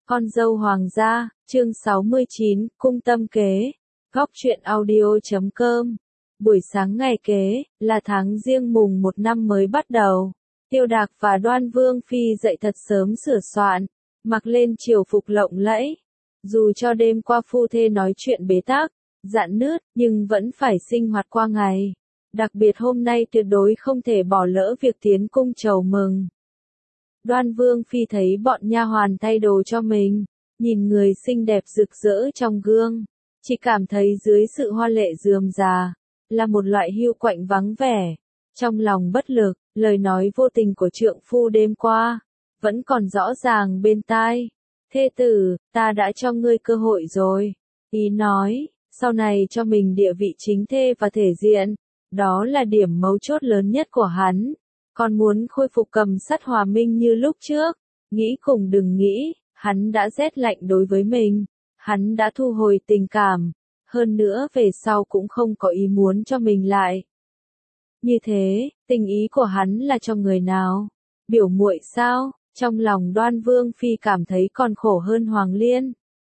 Con dâu hoàng gia, chương 69, cung tâm kế, góc truyện audio.com. Buổi sáng ngày kế, là tháng Giêng mùng 1 năm mới bắt đầu. Tiêu Đạc và Đoan Vương Phi dậy thật sớm sửa soạn, mặc lên triều phục lộng lẫy. Dù cho đêm qua phu thê nói chuyện bế tắc, rạn nứt, nhưng vẫn phải sinh hoạt qua ngày. Đặc biệt hôm nay tuyệt đối không thể bỏ lỡ việc tiến cung chầu mừng. Đoan Vương Phi thấy bọn nha hoàn thay đồ cho mình, nhìn người xinh đẹp rực rỡ trong gương, chỉ cảm thấy dưới sự hoa lệ rườm rà, là một loại hiu quạnh vắng vẻ. Trong lòng bất lực, lời nói vô tình của trượng phu đêm qua, vẫn còn rõ ràng bên tai. Thê tử, ta đã cho ngươi cơ hội rồi. Ý nói, sau này cho mình địa vị chính thê và thể diện, đó là điểm mấu chốt lớn nhất của hắn. Còn muốn khôi phục cầm sắt hòa minh như lúc trước, nghĩ cùng đừng nghĩ, hắn đã rét lạnh đối với mình, hắn đã thu hồi tình cảm, hơn nữa về sau cũng không có ý muốn cho mình lại. Như thế, tình ý của hắn là cho người nào? Biểu muội sao? Trong lòng Đoan Vương Phi cảm thấy còn khổ hơn Hoàng Liên.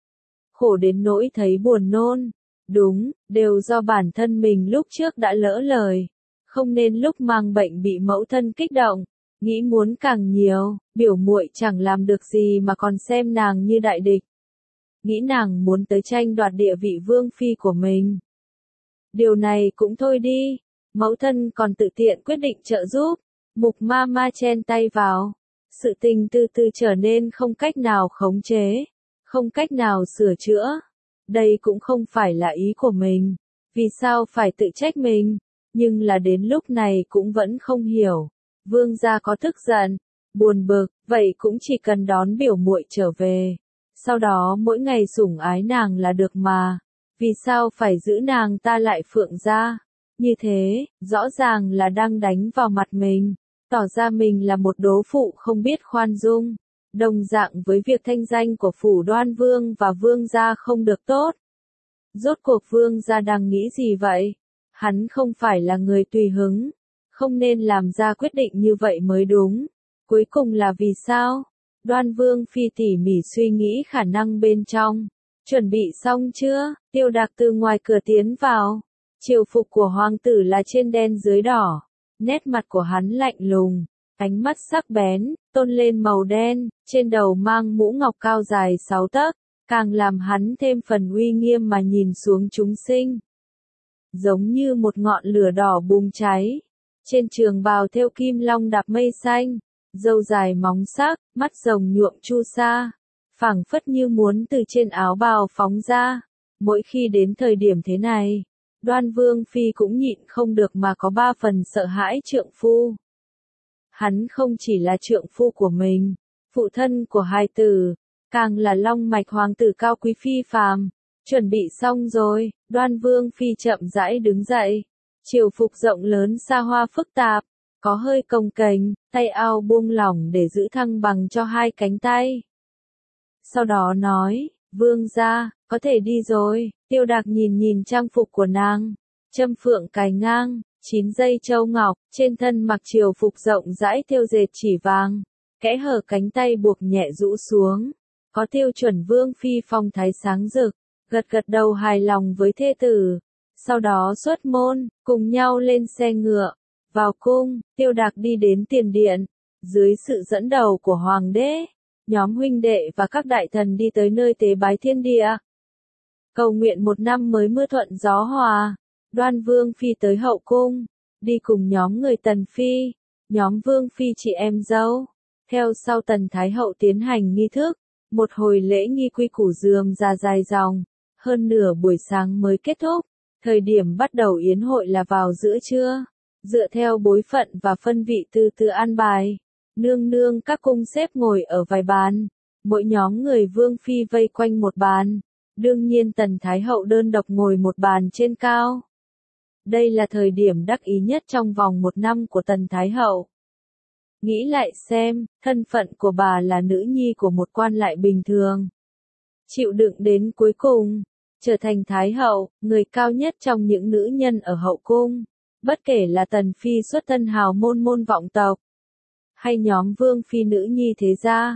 Khổ đến nỗi thấy buồn nôn. Đúng, đều do bản thân mình lúc trước đã lỡ lời. Không nên lúc mang bệnh bị mẫu thân kích động, nghĩ muốn càng nhiều, biểu muội chẳng làm được gì mà còn xem nàng như đại địch. Nghĩ nàng muốn tới tranh đoạt địa vị vương phi của mình. Điều này cũng thôi đi, mẫu thân còn tự tiện quyết định trợ giúp, Mục ma ma chen tay vào. Sự tình từ từ trở nên không cách nào khống chế, không cách nào sửa chữa. Đây cũng không phải là ý của mình, vì sao phải tự trách mình? Nhưng là đến lúc này cũng vẫn không hiểu. Vương gia có tức giận, buồn bực, vậy cũng chỉ cần đón biểu muội trở về. Sau đó mỗi ngày sủng ái nàng là được mà. Vì sao phải giữ nàng ta lại Phượng gia? Như thế, rõ ràng là đang đánh vào mặt mình. Tỏ ra mình là một đố phụ không biết khoan dung. Đồng dạng với việc thanh danh của phủ Đoan Vương và Vương gia không được tốt. Rốt cuộc Vương gia đang nghĩ gì vậy? Hắn không phải là người tùy hứng, không nên làm ra quyết định như vậy mới đúng. Cuối cùng là vì sao? Đoan Vương Phi tỉ mỉ suy nghĩ khả năng bên trong. Chuẩn bị xong chưa? Tiêu Đạc từ ngoài cửa tiến vào. Triều phục của hoàng tử là trên đen dưới đỏ. Nét mặt của hắn lạnh lùng, ánh mắt sắc bén, tôn lên màu đen, trên đầu mang mũ ngọc cao dài 6 tấc, càng làm hắn thêm phần uy nghiêm mà nhìn xuống chúng sinh. Giống như một ngọn lửa đỏ bùng cháy. Trên trường bào thêu kim long đạp mây xanh, râu dài móng sắc, mắt rồng nhuộm chu sa, phảng phất như muốn từ trên áo bào phóng ra. Mỗi khi đến thời điểm thế này, Đoan Vương Phi cũng nhịn không được mà có 3 phần sợ hãi trượng phu. Hắn không chỉ là trượng phu của mình, phụ thân của hai tử, càng là long mạch hoàng tử cao quý phi phàm. Chuẩn bị xong rồi, Đoan Vương Phi chậm rãi đứng dậy. Triều phục rộng lớn xa hoa phức tạp, có hơi cồng kềnh, tay áo buông lỏng để giữ thăng bằng cho hai cánh tay. Sau đó nói, Vương gia, có thể đi rồi. Tiêu Đạc nhìn nhìn trang phục của nàng, châm phượng cài ngang, 9 dây châu ngọc, trên thân mặc triều phục rộng rãi thêu dệt chỉ vàng, kẽ hở cánh tay buộc nhẹ rũ xuống, có tiêu chuẩn Vương Phi phong thái sáng rực, gật gật đầu hài lòng với thê tử. Sau đó xuất môn, cùng nhau lên xe ngựa, vào cung. Tiêu Đạc đi đến tiền điện, dưới sự dẫn đầu của hoàng đế, nhóm huynh đệ và các đại thần đi tới nơi tế bái thiên địa. Cầu nguyện một năm mới mưa thuận gió hòa. Đoan Vương Phi tới hậu cung, đi cùng nhóm người Tần Phi, nhóm Vương Phi chị em dâu. Theo sau Tần Thái Hậu tiến hành nghi thức, một hồi lễ nghi quy củ rườm rà dài dòng, hơn nửa buổi sáng mới kết thúc. Thời điểm bắt đầu yến hội là vào giữa trưa, dựa theo bối phận và phân vị từ từ an bài. Nương nương các cung xếp ngồi ở vài bàn, mỗi nhóm người Vương Phi vây quanh một bàn. Đương nhiên Tần Thái Hậu đơn độc ngồi một bàn trên cao. Đây là thời điểm đắc ý nhất trong vòng 1 năm của Tần Thái Hậu. Nghĩ lại xem, thân phận của bà là nữ nhi của một quan lại bình thường. Chịu đựng đến cuối cùng, trở thành Thái Hậu, người cao nhất trong những nữ nhân ở hậu cung. Bất kể là Tần Phi xuất thân hào môn vọng tộc, hay nhóm Vương Phi nữ nhi thế gia,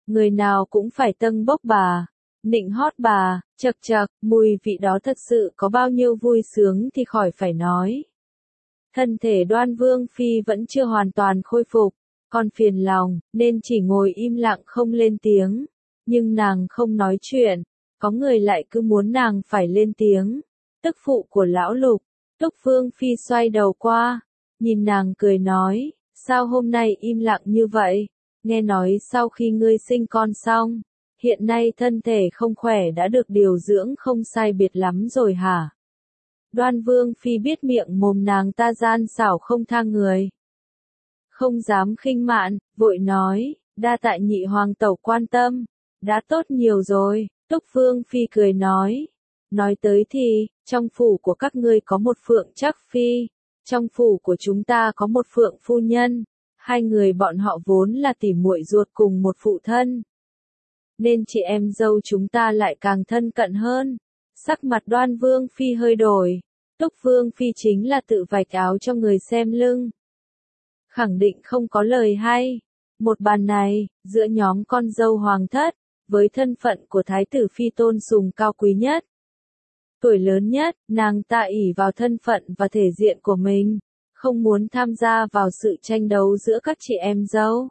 người nào cũng phải tâng bốc bà, nịnh hót bà, chậc chậc, mùi vị đó thật sự có bao nhiêu vui sướng thì khỏi phải nói. Thân thể Đoan Vương Phi vẫn chưa hoàn toàn khôi phục, còn phiền lòng, nên chỉ ngồi im lặng không lên tiếng. Nhưng nàng không nói chuyện, có người lại cứ muốn nàng phải lên tiếng. Tức phụ của lão Lục, Túc Vương Phi xoay đầu qua, nhìn nàng cười nói, sao hôm nay im lặng như vậy? Nghe nói sau khi ngươi sinh con xong, hiện nay thân thể không khỏe đã được điều dưỡng không sai biệt lắm rồi hả? Đoan Vương Phi biết miệng mồm nàng ta gian xảo không tha người. Không dám khinh mạn, vội nói, đa tạ nhị hoàng tẩu quan tâm, đã tốt nhiều rồi. Túc Vương Phi cười nói tới thì, trong phủ của các ngươi có một Phượng Trắc Phi, trong phủ của chúng ta có một Phượng Phu Nhân, hai người bọn họ vốn là tỉ muội ruột cùng một phụ thân. Nên chị em dâu chúng ta lại càng thân cận hơn. Sắc mặt Đoan Vương Phi hơi đổi, Túc Vương Phi chính là tự vạch áo cho người xem lưng. Khẳng định không có lời hay. Một bàn này, giữa nhóm con dâu hoàng thất, với thân phận của Thái tử Phi tôn sùng cao quý nhất. Tuổi lớn nhất, nàng ta ỷ vào thân phận và thể diện của mình, không muốn tham gia vào sự tranh đấu giữa các chị em dâu.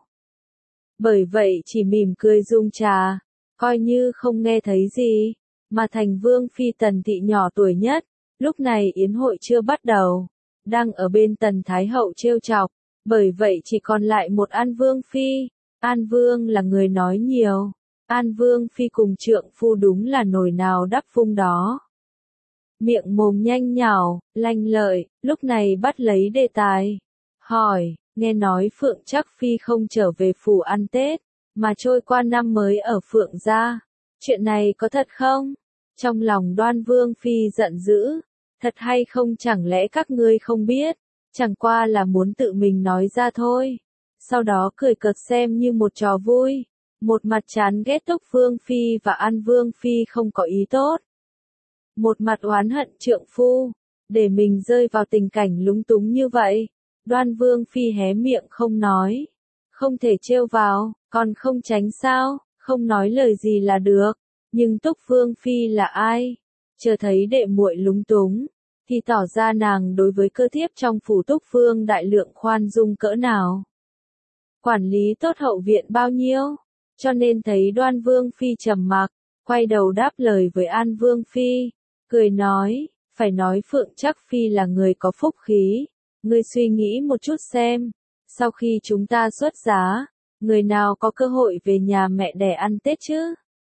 Bởi vậy chỉ mỉm cười dung trà, coi như không nghe thấy gì, mà thành Vương Phi Tần Thị nhỏ tuổi nhất, lúc này yến hội chưa bắt đầu, đang ở bên Tần Thái Hậu trêu chọc, bởi vậy chỉ còn lại một An Vương Phi. An Vương là người nói nhiều, An Vương Phi cùng trượng phu đúng là nồi nào đắp vung đó. Miệng mồm nhanh nhảu, lanh lợi, lúc này bắt lấy đề tài. Hỏi, nghe nói Phượng Trắc Phi không trở về phủ ăn Tết, mà trôi qua năm mới ở Phượng gia. Chuyện này có thật không? Trong lòng Đoan Vương Phi giận dữ. Thật hay không chẳng lẽ các ngươi không biết? Chẳng qua là muốn tự mình nói ra thôi. Sau đó cười cợt xem như một trò vui. Một mặt chán ghét Túc Vương Phi và An Vương Phi không có ý tốt. Một mặt oán hận trượng phu, để mình rơi vào tình cảnh lúng túng như vậy. Đoan Vương Phi hé miệng không nói. Không thể trêu vào, còn không tránh sao, không nói lời gì là được. Nhưng Túc Vương Phi là ai? Chờ thấy đệ muội lúng túng, thì tỏ ra nàng đối với cơ thiếp trong phủ Túc Vương đại lượng khoan dung cỡ nào. Quản lý tốt hậu viện bao nhiêu, cho nên thấy Đoan Vương Phi trầm mặc, quay đầu đáp lời với An Vương Phi, cười nói, phải nói Phượng Trắc Phi là người có phúc khí, ngươi suy nghĩ một chút xem, sau khi chúng ta xuất giá, người nào có cơ hội về nhà mẹ đẻ ăn Tết chứ?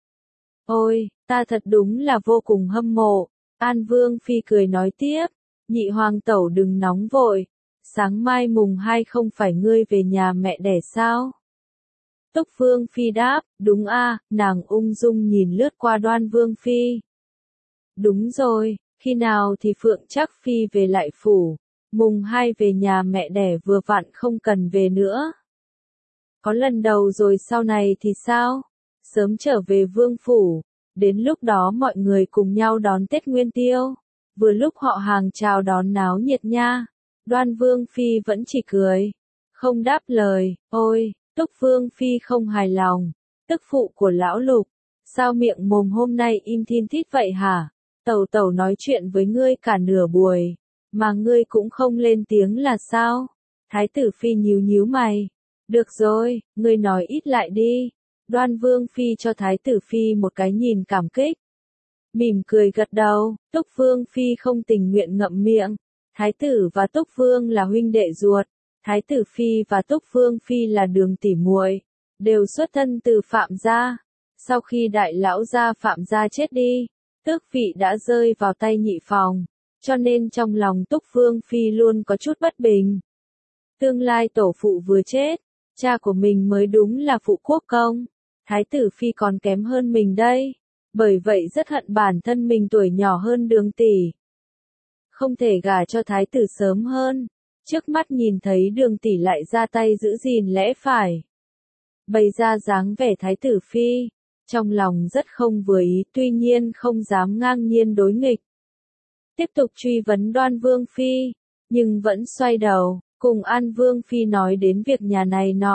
Ôi, ta thật đúng là vô cùng hâm mộ. An Vương Phi cười nói tiếp, nhị hoàng tẩu đừng nóng vội, sáng mai mùng 2 không phải ngươi về nhà mẹ đẻ sao? Túc Vương Phi đáp, đúng a, nàng ung dung nhìn lướt qua Đoan Vương Phi. Đúng rồi, khi nào thì Phượng Trắc Phi về lại phủ, mùng 2 về nhà mẹ đẻ vừa vặn không cần về nữa. Có lần đầu rồi sau này thì sao? Sớm trở về vương phủ, đến lúc đó mọi người cùng nhau đón Tết Nguyên Tiêu, vừa lúc họ hàng chào đón náo nhiệt nha. Đoan Vương Phi vẫn chỉ cười, không đáp lời. Ôi, Túc Vương Phi không hài lòng, tức phụ của lão Lục, sao miệng mồm hôm nay im thin thít vậy hả? Tẩu tẩu nói chuyện với ngươi cả nửa buổi, mà ngươi cũng không lên tiếng là sao? Thái tử Phi nhíu nhíu mày, được rồi, ngươi nói ít lại đi. Đoan Vương Phi cho Thái tử Phi một cái nhìn cảm kích. Mỉm cười gật đầu, Túc Vương Phi không tình nguyện ngậm miệng. Thái tử và Túc Vương là huynh đệ ruột. Thái tử Phi và Túc Vương Phi là đường tỉ muội, đều xuất thân từ Phạm gia. Sau khi đại lão gia Phạm gia chết đi, tước vị đã rơi vào tay nhị phòng, cho nên trong lòng Túc Vương Phi luôn có chút bất bình. Tương lai tổ phụ vừa chết, cha của mình mới đúng là phụ quốc công. Thái tử Phi còn kém hơn mình đây, bởi vậy rất hận bản thân mình tuổi nhỏ hơn đường tỷ. Không thể gả cho thái tử sớm hơn, trước mắt nhìn thấy đường tỷ lại ra tay giữ gìn lẽ phải. Bày ra dáng vẻ thái tử Phi, trong lòng rất không vừa ý tuy nhiên không dám ngang nhiên đối nghịch. Tiếp tục truy vấn Đoan Vương Phi, nhưng vẫn xoay đầu, cùng An Vương Phi nói đến việc nhà này nọ.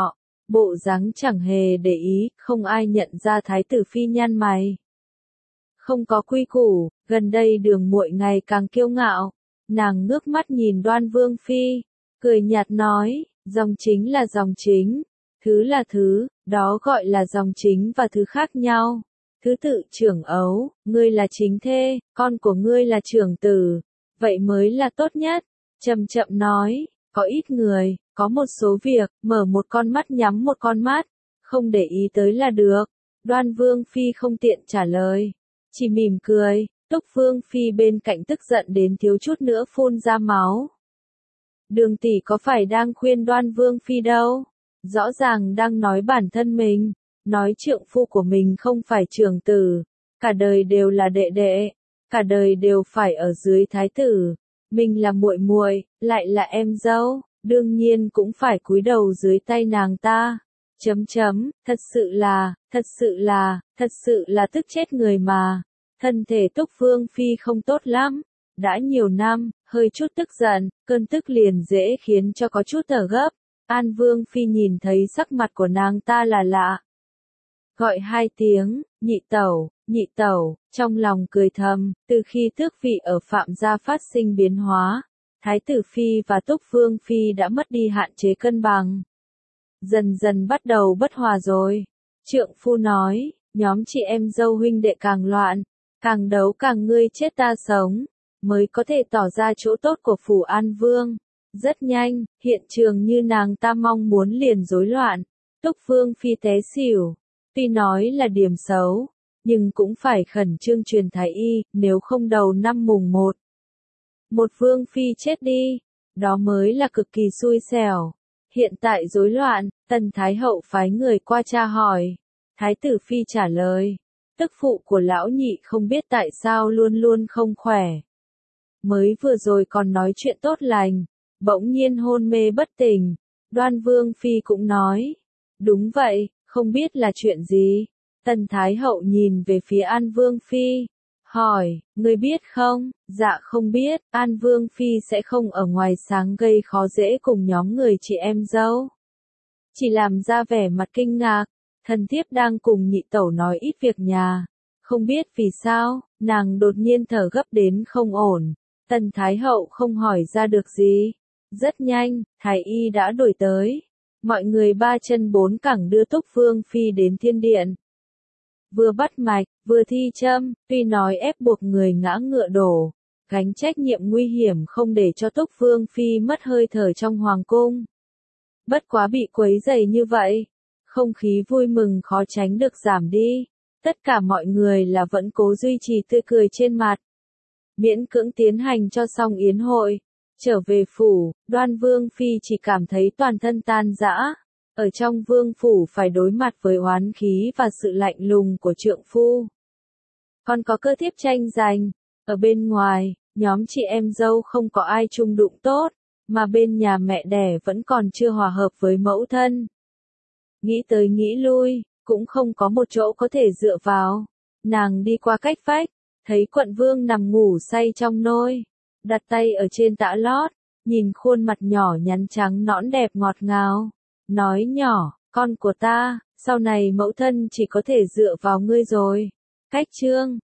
bộ dáng chẳng hề để ý, không ai nhận ra thái tử phi nhăn mày. Không có quy củ, gần đây Đường muội ngày càng kiêu ngạo. Nàng ngước mắt nhìn Đoan Vương phi, cười nhạt nói, dòng chính là dòng chính, thứ là thứ, đó gọi là dòng chính và thứ khác nhau. Thứ tự trưởng ấu, ngươi là chính thê, con của ngươi là trưởng tử, vậy mới là tốt nhất. Chậm chậm nói, có ít người, có một số việc, mở một con mắt nhắm một con mắt, không để ý tới là được. Đoan Vương phi không tiện trả lời, chỉ mỉm cười. Túc Vương phi bên cạnh tức giận đến thiếu chút nữa phun ra máu. Đường tỷ có phải đang khuyên Đoan Vương phi đâu, rõ ràng đang nói bản thân mình, nói trượng phu của mình không phải trưởng tử, cả đời đều là đệ đệ, cả đời đều phải ở dưới thái tử, mình là muội muội, lại là em dâu, đương nhiên cũng phải cúi đầu dưới tay nàng ta. Thật sự là tức chết người mà. Thân thể Túc Vương phi không tốt lắm, đã nhiều năm, hơi chút tức giận, cơn tức liền dễ khiến cho có chút thở gấp. An Vương phi nhìn thấy sắc mặt của nàng ta là lạ, gọi 2 tiếng, nhị tẩu, trong lòng cười thầm, từ khi tước vị ở Phạm gia phát sinh biến hóa, Thái tử phi và Túc Vương phi đã mất đi hạn chế cân bằng. Dần dần bắt đầu bất hòa rồi. Trượng phu nói, nhóm chị em dâu huynh đệ càng loạn, càng đấu càng ngươi chết ta sống, mới có thể tỏ ra chỗ tốt của phủ An Vương. Rất nhanh, hiện trường như nàng ta mong muốn liền rối loạn. Túc Vương phi té xỉu. Tuy nói là điểm xấu, nhưng cũng phải khẩn trương truyền thái y, nếu không đầu năm mùng 1. Một vương phi chết đi, đó mới là cực kỳ xui xẻo. Hiện tại rối loạn, Tần Thái Hậu phái người qua tra hỏi. Thái tử phi trả lời, tức phụ của lão nhị không biết tại sao luôn luôn không khỏe. Mới vừa rồi còn nói chuyện tốt lành, bỗng nhiên hôn mê bất tỉnh. Đoan Vương phi cũng nói, đúng vậy, không biết là chuyện gì. Tần Thái Hậu nhìn về phía An Vương phi, hỏi, ngươi biết không? Dạ không biết. An Vương phi sẽ không ở ngoài sáng gây khó dễ cùng nhóm người chị em dâu. Chỉ làm ra vẻ mặt kinh ngạc, thần thiếp đang cùng nhị tẩu nói ít việc nhà. Không biết vì sao, nàng đột nhiên thở gấp đến không ổn. Tần Thái Hậu không hỏi ra được gì. Rất nhanh, Thái y đã đuổi tới. Mọi người 3 chân 4 cẳng đưa Túc Vương phi đến thiên điện. Vừa bắt mạch, vừa thi châm, tuy nói ép buộc người ngã ngựa đổ, gánh trách nhiệm nguy hiểm không để cho Túc Vương phi mất hơi thở trong hoàng cung. Bất quá bị quấy rầy như vậy, không khí vui mừng khó tránh được giảm đi. Tất cả mọi người là vẫn cố duy trì tươi cười trên mặt. Miễn cưỡng tiến hành cho xong yến hội. Trở về phủ, Đoan Vương phi chỉ cảm thấy toàn thân tan rã. Ở trong vương phủ phải đối mặt với oán khí và sự lạnh lùng của trượng phu. Còn có cơ thiếp tranh giành. Ở bên ngoài, nhóm chị em dâu không có ai chung đụng tốt, mà bên nhà mẹ đẻ vẫn còn chưa hòa hợp với mẫu thân. Nghĩ tới nghĩ lui, cũng không có một chỗ có thể dựa vào. Nàng đi qua cách vách, thấy quận vương nằm ngủ say trong nôi, đặt tay ở trên tã lót, nhìn khuôn mặt nhỏ nhắn trắng nõn đẹp ngọt ngào, nói nhỏ, con của ta, sau này mẫu thân chỉ có thể dựa vào ngươi rồi. Cách chương